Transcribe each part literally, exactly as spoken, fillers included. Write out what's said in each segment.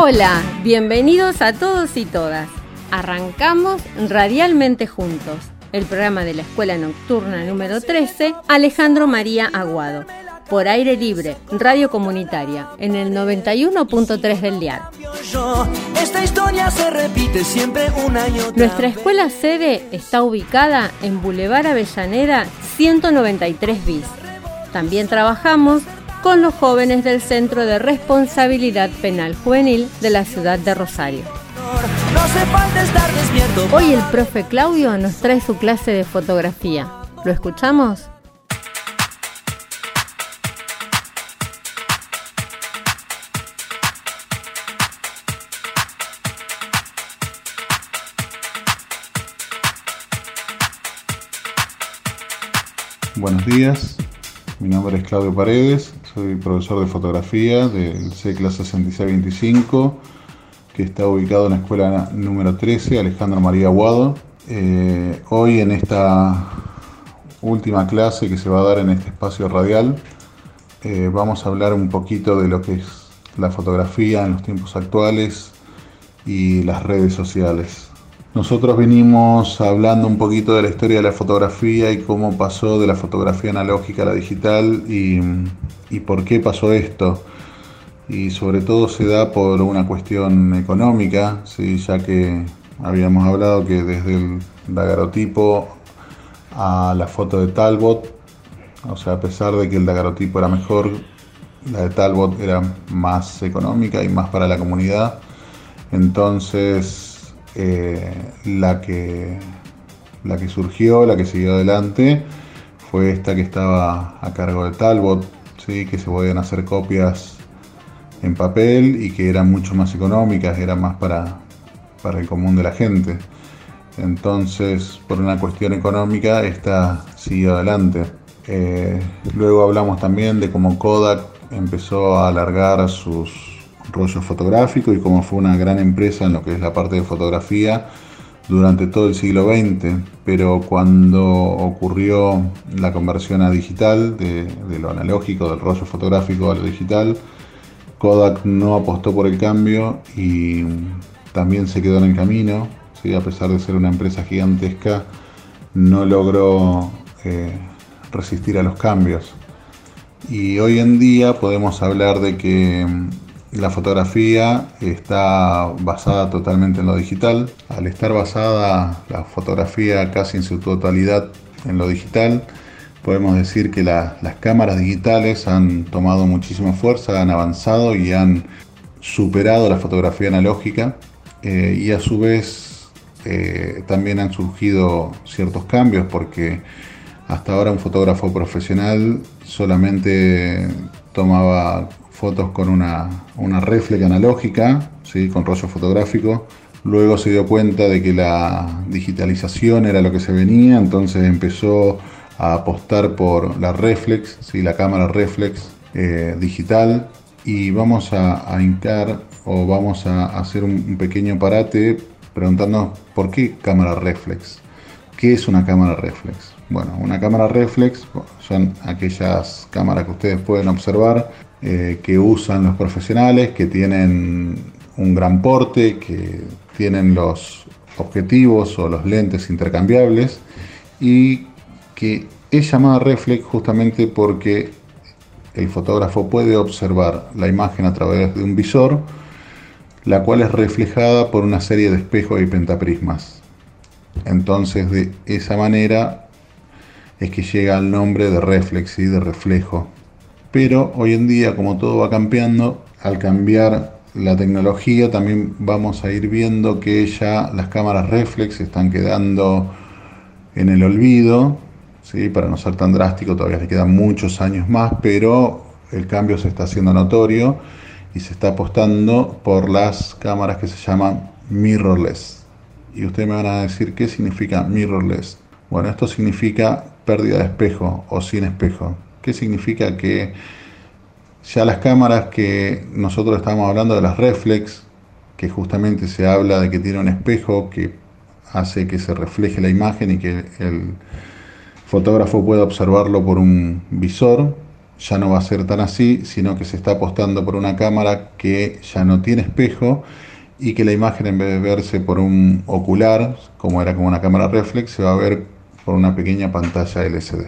Hola, bienvenidos a todos y todas. Arrancamos Radialmente Juntos, el programa de la Escuela Nocturna número trece, Alejandro María Aguado, por aire libre, radio comunitaria, en el noventa y uno punto tres del dial. Esta historia se repite siempre una y otra. Nuestra escuela sede está ubicada en Boulevard Avellaneda ciento noventa y tres bis. También trabajamos con los jóvenes del Centro de Responsabilidad Penal Juvenil de la ciudad de Rosario. No hace falta estar despierto. Hoy el profe Claudio nos trae su clase de fotografía. ¿Lo escuchamos? Buenos días, mi nombre es Claudio Paredes, soy profesor de fotografía del C E C L A sesenta y seis veinticinco, que está ubicado en la escuela número trece, Alejandro María Aguado. Eh, hoy en esta última clase que se va a dar en este espacio radial, eh, vamos a hablar un poquito de lo que es la fotografía en los tiempos actuales y las redes sociales. Nosotros venimos hablando un poquito de la historia de la fotografía y cómo pasó de la fotografía analógica a la digital y, y por qué pasó esto. Y sobre todo se da por una cuestión económica, ¿sí? Ya que habíamos hablado que desde el daguerrotipo a la foto de Talbot, o sea, a pesar de que el daguerrotipo era mejor, la de Talbot era más económica y más para la comunidad. Entonces Eh, la que la que surgió, la que siguió adelante fue esta que estaba a cargo de Talbot, ¿sí? Que se podían hacer copias en papel y que eran mucho más económicas, eran más para, para el común de la gente. Entonces, por una cuestión económica, esta siguió adelante. Eh, luego hablamos también de cómo Kodak empezó a alargar sus rollo fotográfico y como fue una gran empresa en lo que es la parte de fotografía durante todo el siglo veinte, pero cuando ocurrió la conversión a digital de, de lo analógico, del rollo fotográfico a lo digital, Kodak no apostó por el cambio y también se quedó en el camino, ¿sí? A pesar de ser una empresa gigantesca, no logró eh, resistir a los cambios. Y hoy en día podemos hablar de que la fotografía está basada totalmente en lo digital. Al estar basada la fotografía casi en su totalidad en lo digital, podemos decir que la, las cámaras digitales han tomado muchísima fuerza, han avanzado y han superado la fotografía analógica, eh, y a su vez eh, también han surgido ciertos cambios, porque hasta ahora un fotógrafo profesional solamente tomaba fotos con una, una reflex analógica, ¿sí? Con rollo fotográfico. Luego se dio cuenta de que la digitalización era lo que se venía, entonces empezó a apostar por la reflex, ¿sí? La cámara reflex eh, digital. Y vamos a, a hincar o vamos a hacer un, un pequeño parate preguntándonos por qué cámara reflex. ¿Qué es una cámara reflex? Bueno, una cámara reflex son aquellas cámaras que ustedes pueden observar eh, que usan los profesionales, que tienen un gran porte, que tienen los objetivos o los lentes intercambiables y que es llamada reflex justamente porque el fotógrafo puede observar la imagen a través de un visor, la cual es reflejada por una serie de espejos y pentaprismas. Entonces, de esa manera es que llega al nombre de reflex y de reflejo. Pero hoy en día, como todo va cambiando, al cambiar la tecnología también vamos a ir viendo que ya las cámaras reflex están quedando en el olvido, ¿sí? Para no ser tan drástico, todavía le quedan muchos años más, pero el cambio se está haciendo notorio y se está apostando por las cámaras que se llaman mirrorless. Y ustedes me van a decir, ¿qué significa mirrorless? Bueno, esto significa pérdida de espejo o sin espejo. ¿Qué significa? Que ya las cámaras que nosotros estamos hablando de las reflex, que justamente se habla de que tiene un espejo que hace que se refleje la imagen y que el fotógrafo pueda observarlo por un visor, ya no va a ser tan así, sino que se está apostando por una cámara que ya no tiene espejo y que la imagen, en vez de verse por un ocular, como era como una cámara reflex, se va a ver por una pequeña pantalla L C D.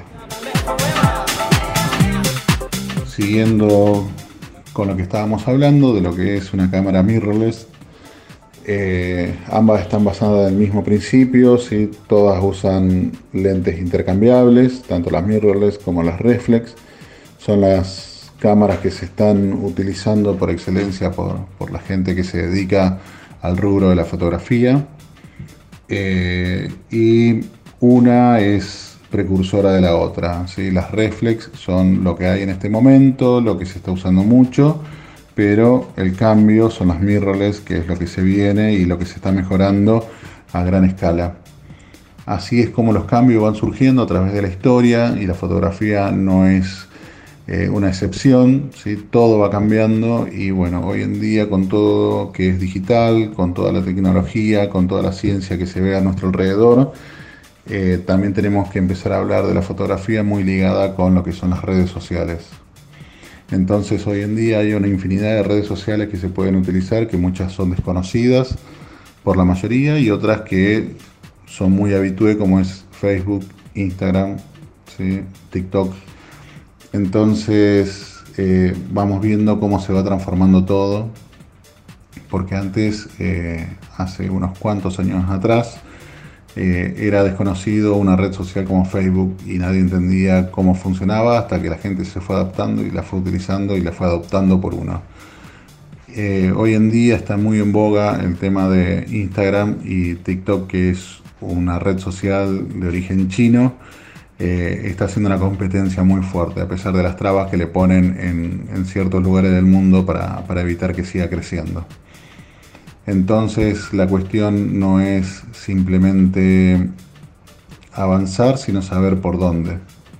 Siguiendo con lo que estábamos hablando, de lo que es una cámara mirrorless, eh, ambas están basadas en el mismo principio, ¿sí? Todas usan lentes intercambiables, tanto las mirrorless como las reflex. Son las cámaras que se están utilizando por excelencia por, por la gente que se dedica al rubro de la fotografía. Eh, y una es precursora de la otra, ¿sí? Las reflex son lo que hay en este momento, lo que se está usando mucho, pero el cambio son las mirrorless, que es lo que se viene y lo que se está mejorando a gran escala. Así es como los cambios van surgiendo a través de la historia, y la fotografía no es eh, una excepción, ¿sí? Todo va cambiando, y bueno, hoy en día, con todo que es digital, con toda la tecnología, con toda la ciencia que se ve a nuestro alrededor, Eh, también tenemos que empezar a hablar de la fotografía muy ligada con lo que son las redes sociales. Entonces, hoy en día hay una infinidad de redes sociales que se pueden utilizar, que muchas son desconocidas por la mayoría y otras que son muy habituales, como es Facebook, Instagram, ¿sí? TikTok. Entonces eh, vamos viendo cómo se va transformando todo, porque antes, eh, hace unos cuantos años atrás, Eh, era desconocido una red social como Facebook y nadie entendía cómo funcionaba, hasta que la gente se fue adaptando y la fue utilizando y la fue adoptando por uno. Eh, hoy en día está muy en boga el tema de Instagram y TikTok, que es una red social de origen chino. Eh, está haciendo una competencia muy fuerte, a pesar de las trabas que le ponen en, en ciertos lugares del mundo para, para evitar que siga creciendo. Entonces la cuestión no es simplemente avanzar, sino saber por dónde.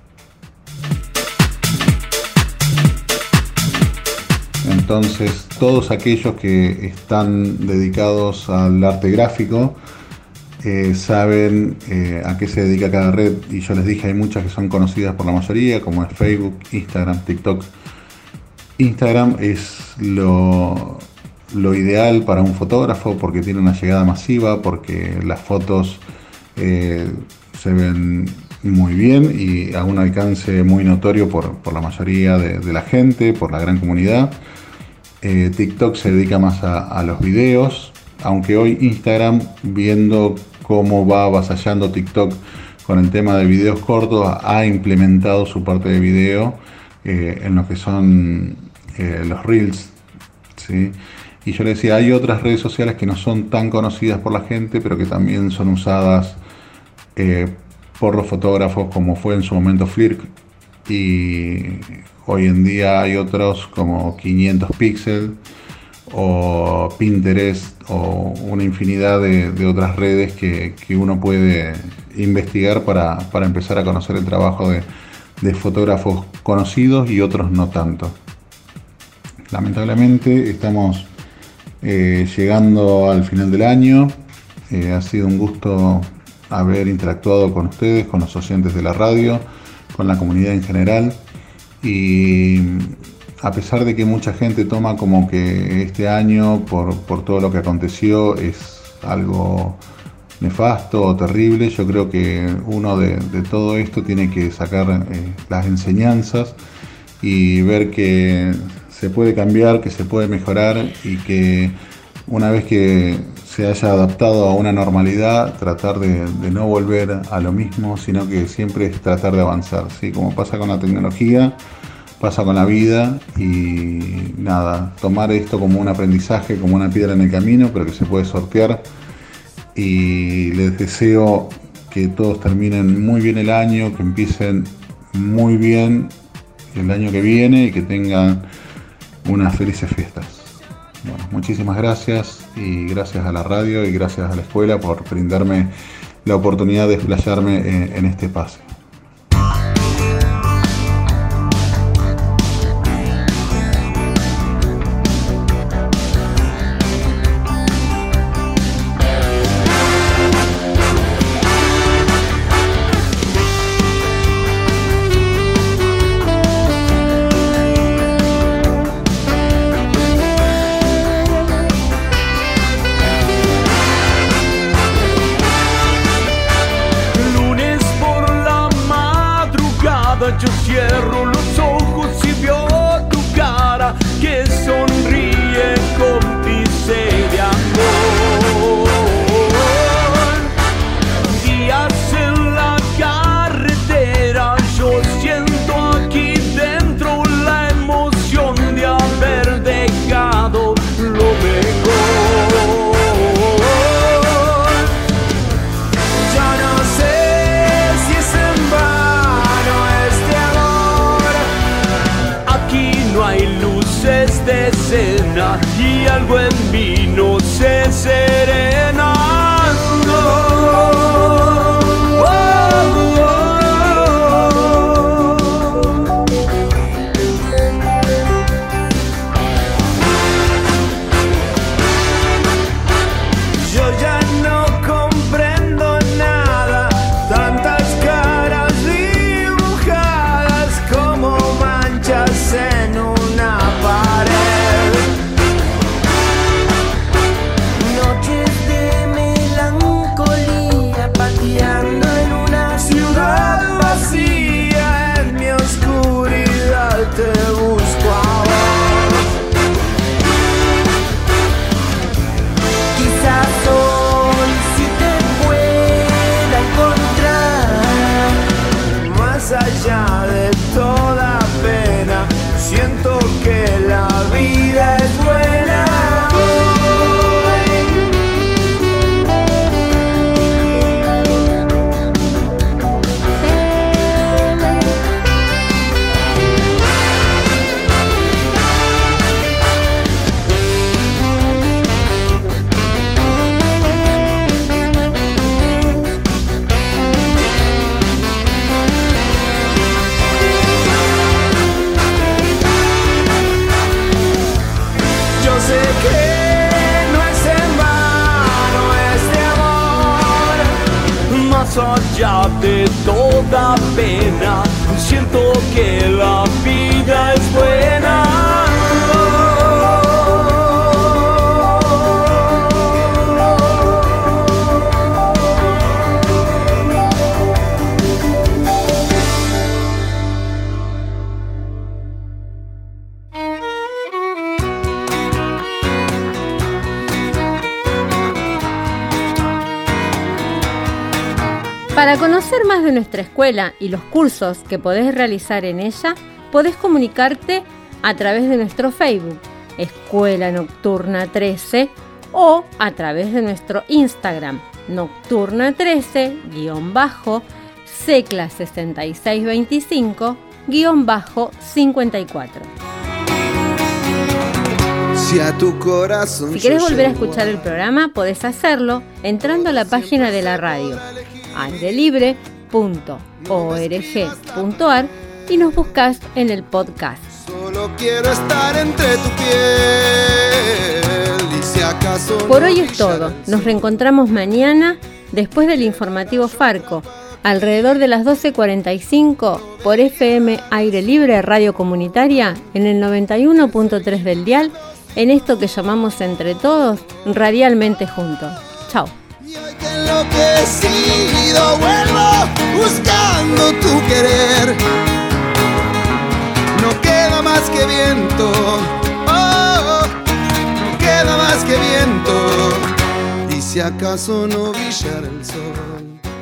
Entonces todos aquellos que están dedicados al arte gráfico eh, saben eh, a qué se dedica cada red, y yo les dije, hay muchas que son conocidas por la mayoría, como es Facebook, Instagram, TikTok. Instagram es lo... lo ideal para un fotógrafo, porque tiene una llegada masiva, porque las fotos eh, se ven muy bien y a un alcance muy notorio por, por la mayoría de, de la gente, por la gran comunidad. Eh, TikTok se dedica más a, a los videos, aunque hoy Instagram, viendo cómo va avasallando TikTok con el tema de videos cortos, ha implementado su parte de video eh, en lo que son eh, los Reels, ¿sí? Y yo le decía, hay otras redes sociales que no son tan conocidas por la gente, pero que también son usadas eh, por los fotógrafos, como fue en su momento Flickr. Y hoy en día hay otros como quinientos píxeles o Pinterest o una infinidad de, de otras redes que, que uno puede investigar para, para empezar a conocer el trabajo de, de fotógrafos conocidos y otros no tanto. Lamentablemente estamos Eh, llegando al final del año. Eh, ha sido un gusto haber interactuado con ustedes, con los oyentes de la radio, con la comunidad en general, y a pesar de que mucha gente toma como que este año, por, por todo lo que aconteció, es algo nefasto o terrible, yo creo que uno de, de todo esto tiene que sacar eh, las enseñanzas y ver que se puede cambiar, que se puede mejorar, y que una vez que se haya adaptado a una normalidad, tratar de, de no volver a lo mismo, sino que siempre es tratar de avanzar, ¿sí? Como pasa con la tecnología, pasa con la vida, y nada, tomar esto como un aprendizaje, como una piedra en el camino, pero que se puede sortear. Y les deseo que todos terminen muy bien el año, que empiecen muy bien el año que viene y que tengan unas felices fiestas. Bueno, muchísimas gracias, y gracias a la radio y gracias a la escuela por brindarme la oportunidad de explayarme en, en este espacio. cierro los ojos y veo tu cara que sonríe cómplice de amor. Días en la carretera, yo siento aquí dentro la emoción de haber dejado lo mejor. Ya no sé si es en vano este amor. Aquí no hay luces de escena y algo en mí no se serena. No. Allá de toda pena, siento que la vida es buena. Para conocer más de nuestra escuela y los cursos que podés realizar en ella, podés comunicarte a través de nuestro Facebook, Escuela Nocturna trece, o a través de nuestro Instagram, Nocturna trece, guión bajo, Secla sesenta y seis veinticinco, guión bajo cincuenta y cuatro. Si a tu corazón Si querés volver a escuchar el programa, podés hacerlo entrando a la página de la radio, aire libre punto org punto ar, y nos buscás en el podcast. Solo quiero estar entre tu piel y si acaso Por no hoy es todo. Nos reencontramos mañana después del informativo Farco, alrededor de las doce cuarenta y cinco por F M Aire Libre Radio Comunitaria en el noventa y uno punto tres del dial, en esto que llamamos entre todos Radialmente Juntos. Chao. Y hoy que enloquecido vuelvo buscando tu querer. No queda más que viento, oh, no queda más que viento. Y si acaso no brillara el sol.